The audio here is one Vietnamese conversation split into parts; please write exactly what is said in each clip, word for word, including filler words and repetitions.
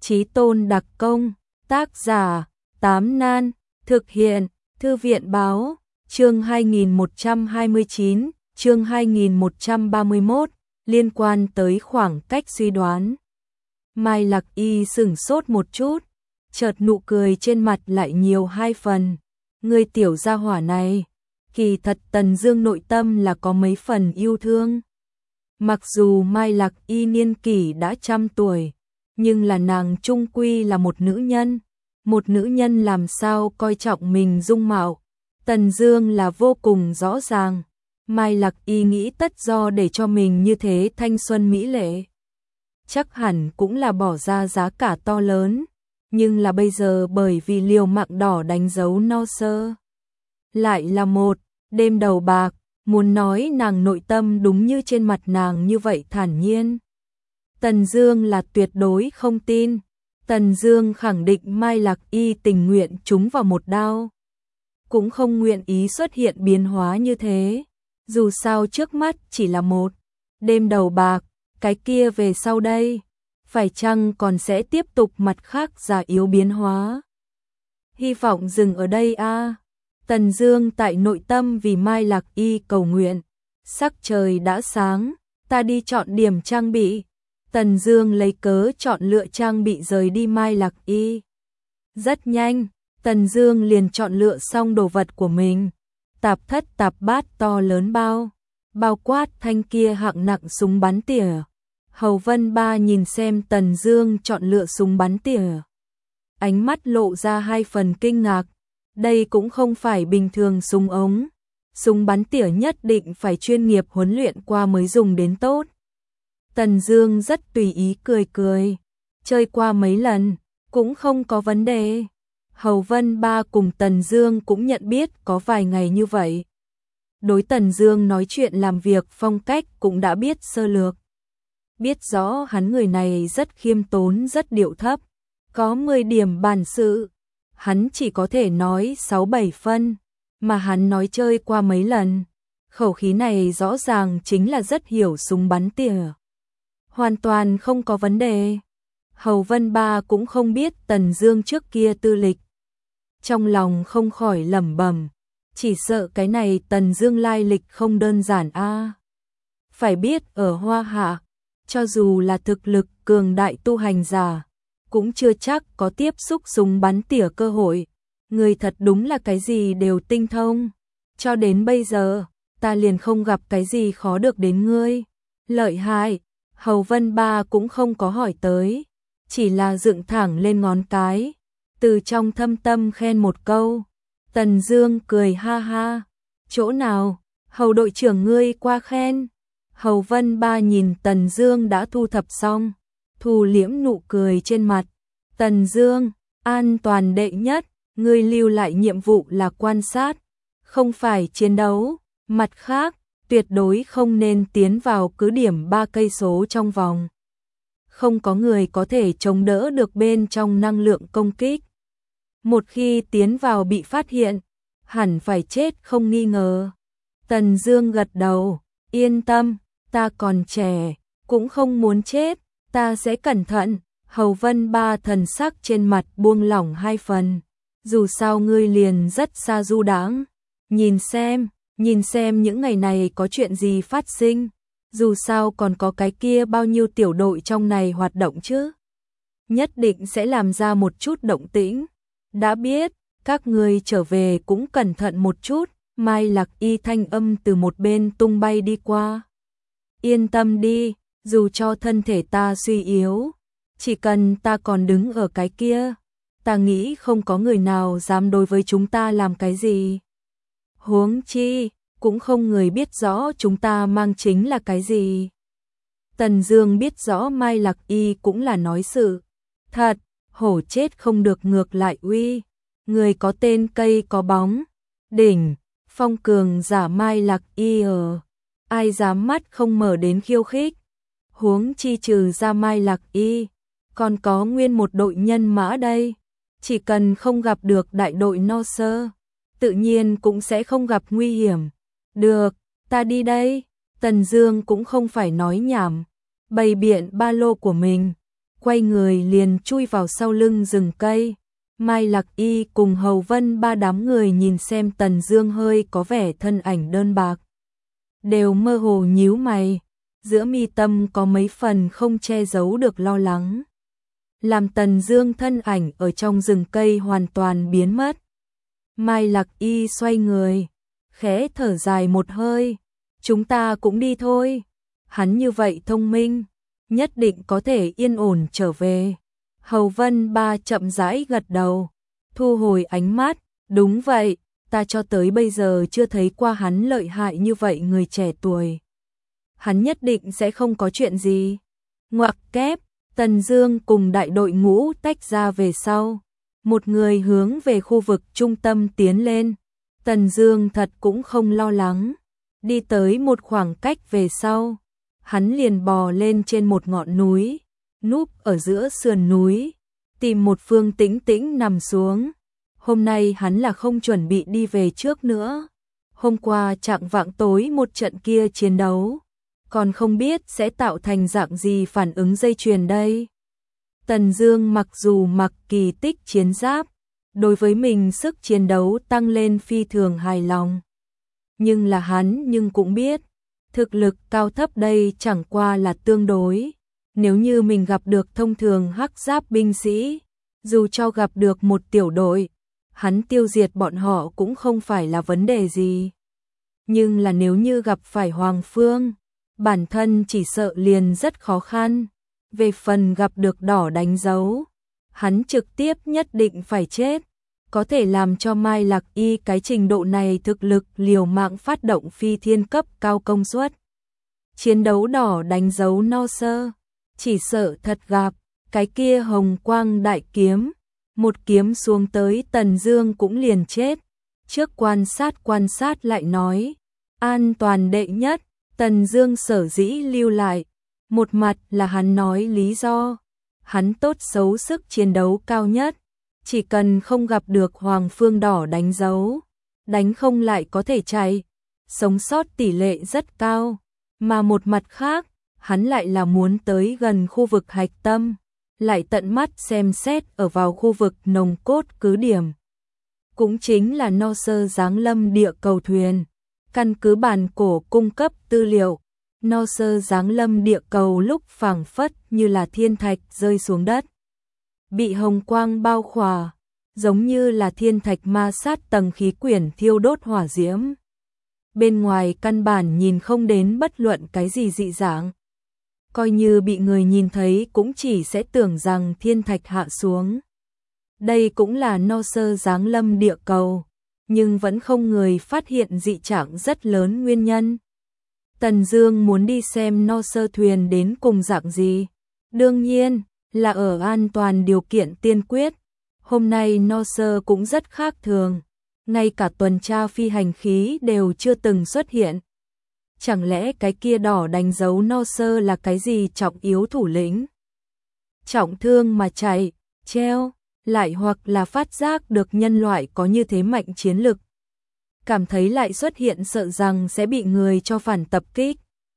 Chí Tôn đặc công, tác giả, Tám Nan, thực hiện, Thư viện báo, chương hai nghìn một trăm hai mươi chín, chương hai nghìn một trăm ba mươi mốt, liên quan tới khoảng cách suy đoán. Mai Lạc Y sửng sốt một chút, chợt nụ cười trên mặt lại nhiều hai phần. Người tiểu gia hỏa này, kỳ thật Tần Dương nội tâm là có mấy phần yêu thương. Mặc dù Mai Lạc Y niên kỷ đã trăm tuổi, nhưng là nàng chung quy là một nữ nhân. Một nữ nhân làm sao coi trọng mình dung mạo, Tần Dương là vô cùng rõ ràng. Mai Lạc Y nghĩ tất do để cho mình như thế thanh xuân mỹ lệ, chắc hẳn cũng là bỏ ra giá cả to lớn, nhưng là bây giờ bởi vì liều mạng đỏ đánh dấu no sơ, lại là một đêm đầu bạc, muốn nói nàng nội tâm đúng như trên mặt nàng như vậy thản nhiên. Tần Dương là tuyệt đối không tin. Tần Dương khẳng định Mai Lạc Y tình nguyện trúng vào một đao, cũng không nguyện ý xuất hiện biến hóa như thế. Dù sao trước mắt chỉ là một đêm đầu bạc, cái kia về sau đây, phải chăng còn sẽ tiếp tục mặt khác giả yếu biến hóa. Hy vọng dừng ở đây a. À. Tần Dương tại nội tâm vì Mai Lạc Y cầu nguyện. Sắc trời đã sáng, ta đi chọn điểm trang bị. Tần Dương lấy cớ chọn lựa trang bị rời đi Mai Lạc Y. Rất nhanh, Tần Dương liền chọn lựa xong đồ vật của mình. Tạp thất tạp bát to lớn bao, bao quát thanh kia hạng nặng súng bắn tỉa. Hầu Vân Ba nhìn xem Tần Dương chọn lựa súng bắn tỉa, ánh mắt lộ ra hai phần kinh ngạc. Đây cũng không phải bình thường súng ống, súng bắn tỉa nhất định phải chuyên nghiệp huấn luyện qua mới dùng đến tốt. Tần Dương rất tùy ý cười cười, chơi qua mấy lần, cũng không có vấn đề. Hầu Vân Ba cùng Tần Dương cũng nhận biết có vài ngày như vậy. Đối Tần Dương nói chuyện làm việc phong cách cũng đã biết sơ lược. Biết rõ hắn người này rất khiêm tốn, rất điệu thấp, có mười điểm bản sự. Hắn chỉ có thể nói sáu bảy phân, mà hắn nói chơi qua mấy lần. Khẩu khí này rõ ràng chính là rất hiểu súng bắn tỉa. Hoàn toàn không có vấn đề. Hầu Vân Ba cũng không biết Tần Dương trước kia tư lịch. Trong lòng không khỏi lẩm bẩm, chỉ sợ cái này Tần Dương lai lịch không đơn giản a. À. Phải biết ở Hoa Hạ, cho dù là thực lực cường đại tu hành giả, cũng chưa chắc có tiếp xúc súng bắn tỉa cơ hội. Người thật đúng là cái gì đều tinh thông. Cho đến bây giờ, ta liền không gặp cái gì khó được đến ngươi. Lợi hại. Hầu Vân Ba cũng không có hỏi tới, chỉ là dựng thẳng lên ngón cái, từ trong thâm tâm khen một câu. Tần Dương cười ha ha, chỗ nào, Hầu đội trưởng ngươi qua khen. Hầu Vân Ba nhìn Tần Dương đã thu thập xong, thu liễm nụ cười trên mặt. Tần Dương, an toàn đệ nhất, ngươi lưu lại nhiệm vụ là quan sát, không phải chiến đấu. Mặt khác, tuyệt đối không nên tiến vào cứ điểm ba cây số trong vòng. Không có người có thể chống đỡ được bên trong năng lượng công kích. Một khi tiến vào bị phát hiện, hẳn phải chết không nghi ngờ. Tần Dương gật đầu, yên tâm, ta còn trẻ, cũng không muốn chết, ta sẽ cẩn thận. Hầu Vân Ba thần sắc trên mặt buông lỏng hai phần. Dù sao ngươi liền rất xa du đãng, nhìn xem, nhìn xem những ngày này có chuyện gì phát sinh. Dù sao còn có cái kia bao nhiêu tiểu đội trong này hoạt động chứ. Nhất định sẽ làm ra một chút động tĩnh. Đã biết, các ngươi trở về cũng cẩn thận một chút. Mai Lạc Y thanh âm từ một bên tung bay đi qua. Yên tâm đi, dù cho thân thể ta suy yếu, chỉ cần ta còn đứng ở cái kia, ta nghĩ không có người nào dám đối với chúng ta làm cái gì. Huống chi, cũng không người biết rõ chúng ta mang chính là cái gì. Tần Dương biết rõ Mai Lạc Y cũng là nói sự thật, hổ chết không được ngược lại uy. Người có tên cây có bóng, đỉnh, phong cường giả Mai Lạc Y ở. Ai dám mắt không mở đến khiêu khích. Huống chi trừ ra Mai Lạc Y, còn có nguyên một đội nhân mã đây. Chỉ cần không gặp được đại đội no sơ, tự nhiên cũng sẽ không gặp nguy hiểm. Được, ta đi đây. Tần Dương cũng không phải nói nhảm, bày biện ba lô của mình, quay người liền chui vào sau lưng rừng cây. Mai Lạc Y cùng Hầu Vân ba đám người nhìn xem Tần Dương hơi có vẻ thân ảnh đơn bạc, đều mơ hồ nhíu mày, giữa mi tâm có mấy phần không che giấu được lo lắng. Làm Tần Dương thân ảnh ở trong rừng cây hoàn toàn biến mất. Mai Lạc Y xoay người, khẽ thở dài một hơi, chúng ta cũng đi thôi. Hắn như vậy thông minh, nhất định có thể yên ổn trở về. Hầu Vân ba chậm rãi gật đầu, thu hồi ánh mắt, đúng vậy, ta cho tới bây giờ chưa thấy qua hắn lợi hại như vậy người trẻ tuổi. Hắn nhất định sẽ không có chuyện gì. Ngoặc kép, Tần Dương cùng đại đội ngũ tách ra về sau. Một người hướng về khu vực trung tâm tiến lên. Tần Dương thật cũng không lo lắng. Đi tới một khoảng cách về sau, hắn liền bò lên trên một ngọn núi, núp ở giữa sườn núi, tìm một phương tĩnh tĩnh nằm xuống. Hôm nay hắn là không chuẩn bị đi về trước nữa. Hôm qua chạng vạng tối một trận kia chiến đấu, còn không biết sẽ tạo thành dạng gì phản ứng dây chuyền đây. Tần Dương mặc dù mặc kỳ tích chiến giáp, đối với mình sức chiến đấu tăng lên phi thường hài lòng. Nhưng là hắn nhưng cũng biết, thực lực cao thấp đây chẳng qua là tương đối. Nếu như mình gặp được thông thường hắc giáp binh sĩ, dù cho gặp được một tiểu đội, hắn tiêu diệt bọn họ cũng không phải là vấn đề gì. Nhưng là nếu như gặp phải Hoàng Phương, bản thân chỉ sợ liền rất khó khăn. Về phần gặp được đỏ đánh dấu, hắn trực tiếp nhất định phải chết. Có thể làm cho Mai Lạc Y cái trình độ này thực lực liều mạng phát động phi thiên cấp cao công suất. Chiến đấu đỏ đánh dấu no sơ, chỉ sợ thật gặp, cái kia hồng quang đại kiếm, một kiếm xuống tới Tần Dương cũng liền chết. Trước quan sát quan sát lại nói, an toàn đệ nhất, Tần Dương sở dĩ lưu lại, một mặt là hắn nói lý do, hắn tốt xấu sức chiến đấu cao nhất, chỉ cần không gặp được Hoàng Phương đỏ đánh dấu, đánh không lại có thể chạy, sống sót tỷ lệ rất cao, mà một mặt khác, hắn lại là muốn tới gần khu vực hạch tâm, lại tận mắt xem xét ở vào khu vực nòng cốt cứ điểm. Cũng chính là no sơ giáng lâm địa cầu thuyền, căn cứ bản cổ cung cấp tư liệu, no sơ giáng lâm địa cầu lúc phảng phất như là thiên thạch rơi xuống đất, bị hồng quang bao khỏa, giống như là thiên thạch ma sát tầng khí quyển thiêu đốt hỏa diễm. Bên ngoài căn bản nhìn không đến bất luận cái gì dị dạng. Coi như bị người nhìn thấy cũng chỉ sẽ tưởng rằng thiên thạch hạ xuống. Đây cũng là no sơ giáng lâm địa cầu, nhưng vẫn không người phát hiện dị trạng rất lớn nguyên nhân. Tần Dương muốn đi xem no sơ thuyền đến cùng dạng gì. Đương nhiên là ở an toàn điều kiện tiên quyết. Hôm nay no sơ cũng rất khác thường, ngay cả tuần tra phi hành khí đều chưa từng xuất hiện. Chẳng lẽ cái kia đỏ đánh dấu no sơ là cái gì trọng yếu thủ lĩnh? Trọng thương mà chạy, treo, lại hoặc là phát giác được nhân loại có như thế mạnh chiến lực. Cảm thấy lại xuất hiện sợ rằng sẽ bị người cho phản tập kích.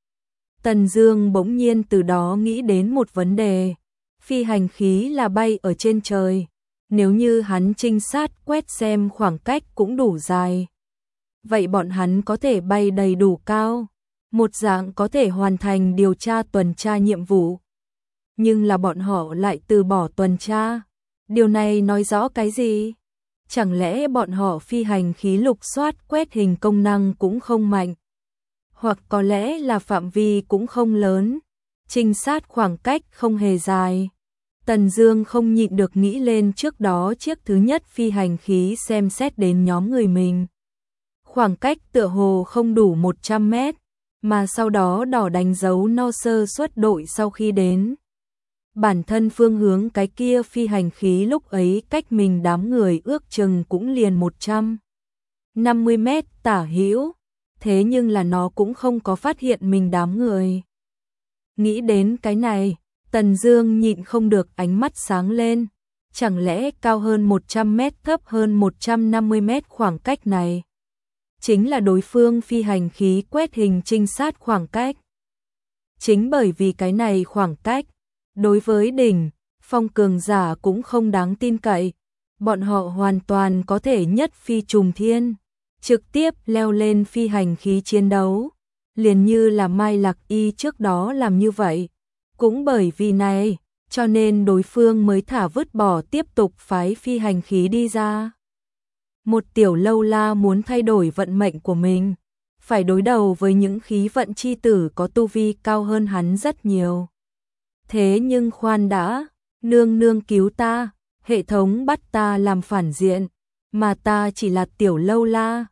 Tần Dương bỗng nhiên từ đó nghĩ đến một vấn đề. Phi hành khí là bay ở trên trời. Nếu như hắn trinh sát quét xem khoảng cách cũng đủ dài, vậy bọn hắn có thể bay đầy đủ cao, một dạng có thể hoàn thành điều tra tuần tra nhiệm vụ. Nhưng là bọn họ lại từ bỏ tuần tra. Điều này nói rõ cái gì? Chẳng lẽ bọn họ phi hành khí lục soát quét hình công năng cũng không mạnh? Hoặc có lẽ là phạm vi cũng không lớn, trinh sát khoảng cách không hề dài. Tần Dương không nhịn được nghĩ lên trước đó chiếc thứ nhất phi hành khí xem xét đến nhóm người mình. Khoảng cách tựa hồ không đủ một trăm mét, mà sau đó đỏ đánh dấu no sơ xuất đội sau khi đến. Bản thân phương hướng cái kia phi hành khí lúc ấy cách mình đám người ước chừng cũng liền một trăm năm mươi mét tả hữu, thế nhưng là nó cũng không có phát hiện mình đám người. Nghĩ đến cái này, Tần Dương nhịn không được ánh mắt sáng lên, chẳng lẽ cao hơn một trăm mét thấp hơn một trăm năm mươi mét khoảng cách này chính là đối phương phi hành khí quét hình trinh sát khoảng cách. Chính bởi vì cái này khoảng cách, Đối với đỉnh phong cường giả cũng không đáng tin cậy, bọn họ hoàn toàn có thể nhất phi trùng thiên, trực tiếp leo lên phi hành khí chiến đấu, liền như là Mai Lạc Y trước đó làm như vậy. Cũng bởi vì này, cho nên đối phương mới thả vứt bỏ tiếp tục phái phi hành khí đi ra. Một tiểu lâu la muốn thay đổi vận mệnh của mình, phải đối đầu với những khí vận chi tử có tu vi cao hơn hắn rất nhiều. Thế nhưng khoan đã, nương nương cứu ta, hệ thống bắt ta làm phản diện, mà ta chỉ là tiểu lâu la,